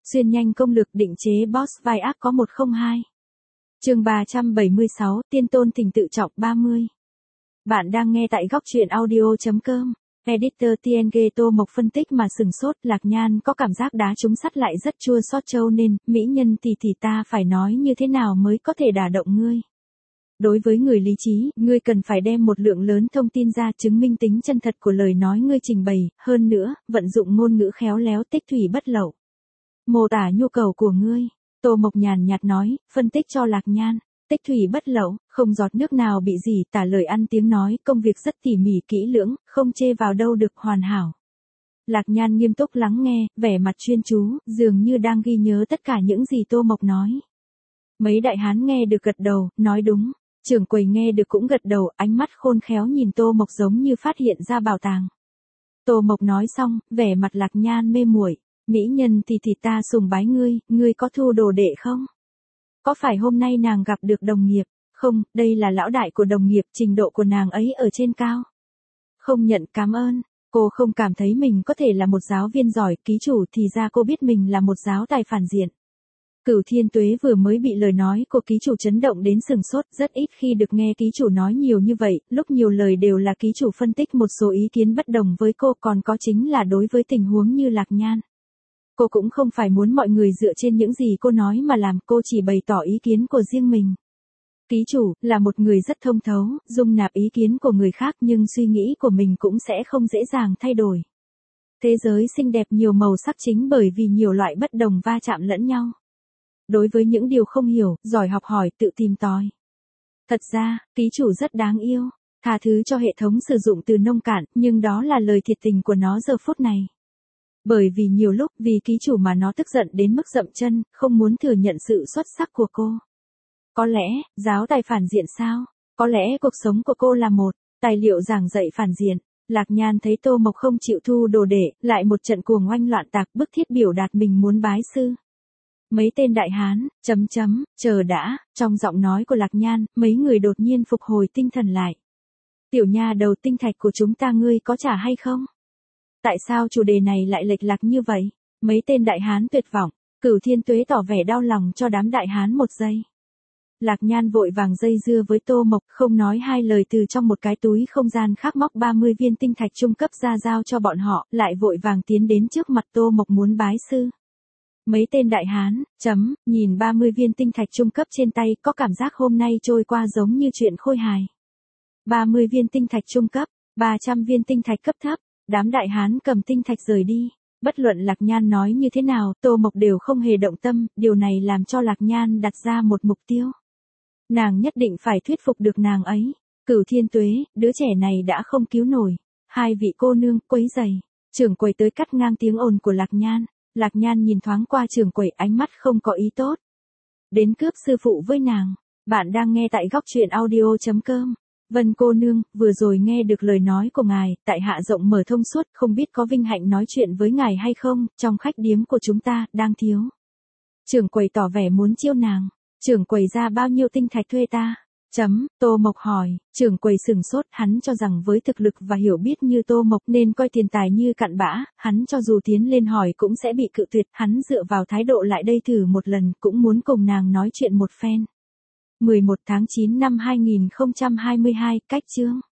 Xuyên nhanh công lực định chế boss vai ác có 102. Chương 376, Tiên tôn tình tự trọng 30. Bạn đang nghe tại góc truyện audio.com. Editor TNG Tô Mộc phân tích mà sừng sốt, Lạc Nhan có cảm giác đá trúng sắt lại rất chua xót trâu nên, mỹ nhân thì ta phải nói như thế nào mới có thể đả động ngươi. Đối với người lý trí, ngươi cần phải đem một lượng lớn thông tin ra chứng minh tính chân thật của lời nói ngươi trình bày, hơn nữa, vận dụng ngôn ngữ khéo léo tích thủy bất lậu. Mô tả nhu cầu của ngươi. Tô Mộc nhàn nhạt nói, phân tích cho Lạc Nhan. Tích thủy bất lậu, không giọt nước nào bị gì, tả lời ăn tiếng nói, công việc rất tỉ mỉ kỹ lưỡng, không chê vào đâu được, hoàn hảo. Lạc Nhan nghiêm túc lắng nghe, vẻ mặt chuyên chú, dường như đang ghi nhớ tất cả những gì Tô Mộc nói. Mấy đại hán nghe được gật đầu, nói đúng. Trưởng quầy nghe được cũng gật đầu, ánh mắt khôn khéo nhìn Tô Mộc giống như phát hiện ra bảo tàng. Tô Mộc nói xong, vẻ mặt Lạc Nhan mê muội. Mỹ nhân thì ta sùng bái ngươi có thu đồ đệ không? Có phải hôm nay nàng gặp được đồng nghiệp? Không, đây là lão đại của đồng nghiệp, trình độ của nàng ấy ở trên cao. Không nhận cảm ơn, cô không cảm thấy mình có thể là một giáo viên giỏi, ký chủ thì ra cô biết mình là một giáo tài phản diện. Cửu Thiên Tuế vừa mới bị lời nói của ký chủ chấn động đến sừng sốt, rất ít khi được nghe ký chủ nói nhiều như vậy, lúc nhiều lời đều là ký chủ phân tích một số ý kiến bất đồng với cô, còn có chính là đối với tình huống như Lạc Nhan. Cô cũng không phải muốn mọi người dựa trên những gì cô nói mà làm, cô chỉ bày tỏ ý kiến của riêng mình. Ký chủ, là một người rất thông thấu, dung nạp ý kiến của người khác nhưng suy nghĩ của mình cũng sẽ không dễ dàng thay đổi. Thế giới xinh đẹp nhiều màu sắc chính bởi vì nhiều loại bất đồng va chạm lẫn nhau. Đối với những điều không hiểu, giỏi học hỏi, tự tìm tòi. Thật ra, ký chủ rất đáng yêu, tha thứ cho hệ thống sử dụng từ nông cạn, nhưng đó là lời thiệt tình của nó giờ phút này. Bởi vì nhiều lúc vì ký chủ mà nó tức giận đến mức dậm chân, không muốn thừa nhận sự xuất sắc của cô. Có lẽ, giáo tài phản diện sao? Có lẽ cuộc sống của cô là một tài liệu giảng dạy phản diện. Lạc Nhan thấy Tô Mộc không chịu thu đồ đệ, lại một trận cuồng oanh loạn tạc, bức thiết biểu đạt mình muốn bái sư. Mấy tên đại hán, chờ đã, trong giọng nói của Lạc Nhan, mấy người đột nhiên phục hồi tinh thần lại. Tiểu nha đầu tinh thạch của chúng ta ngươi có trả hay không? Tại sao chủ đề này lại lệch lạc như vậy? Mấy tên đại hán tuyệt vọng, Cửu Thiên Tuế tỏ vẻ đau lòng cho đám đại hán một giây. Lạc Nhan vội vàng dây dưa với Tô Mộc, không nói hai lời từ trong một cái túi không gian khác móc 30 viên tinh thạch trung cấp ra giao cho bọn họ, lại vội vàng tiến đến trước mặt Tô Mộc muốn bái sư. Mấy tên đại hán, nhìn 30 viên tinh thạch trung cấp trên tay, có cảm giác hôm nay trôi qua giống như chuyện khôi hài. 30 viên tinh thạch trung cấp, 300 viên tinh thạch cấp thấp. Đám đại hán cầm tinh thạch rời đi. Bất luận Lạc Nhan nói như thế nào, Tô Mộc đều không hề động tâm, điều này làm cho Lạc Nhan đặt ra một mục tiêu. Nàng nhất định phải thuyết phục được nàng ấy. Cửu Thiên Tuế, đứa trẻ này đã không cứu nổi. Hai vị cô nương, quấy giày. Trưởng quầy tới cắt ngang tiếng ồn của Lạc Nhan. Lạc Nhan nhìn thoáng qua trưởng quầy, ánh mắt không có ý tốt. Đến cướp sư phụ với nàng. Bạn đang nghe tại góc truyện audio.com. Vân cô nương, vừa rồi nghe được lời nói của ngài, tại hạ rộng mở thông suốt, không biết có vinh hạnh nói chuyện với ngài hay không, trong khách điếm của chúng ta, đang thiếu. Trưởng quầy tỏ vẻ muốn chiêu nàng. Trưởng quầy ra bao nhiêu tinh thạch thuê ta? Tô Mộc hỏi, trưởng quầy sừng sốt, hắn cho rằng với thực lực và hiểu biết như Tô Mộc nên coi tiền tài như cặn bã, hắn cho dù tiến lên hỏi cũng sẽ bị cự tuyệt, hắn dựa vào thái độ lại đây thử một lần, cũng muốn cùng nàng nói chuyện một phen. 11 tháng 9 năm 2022, cách chương.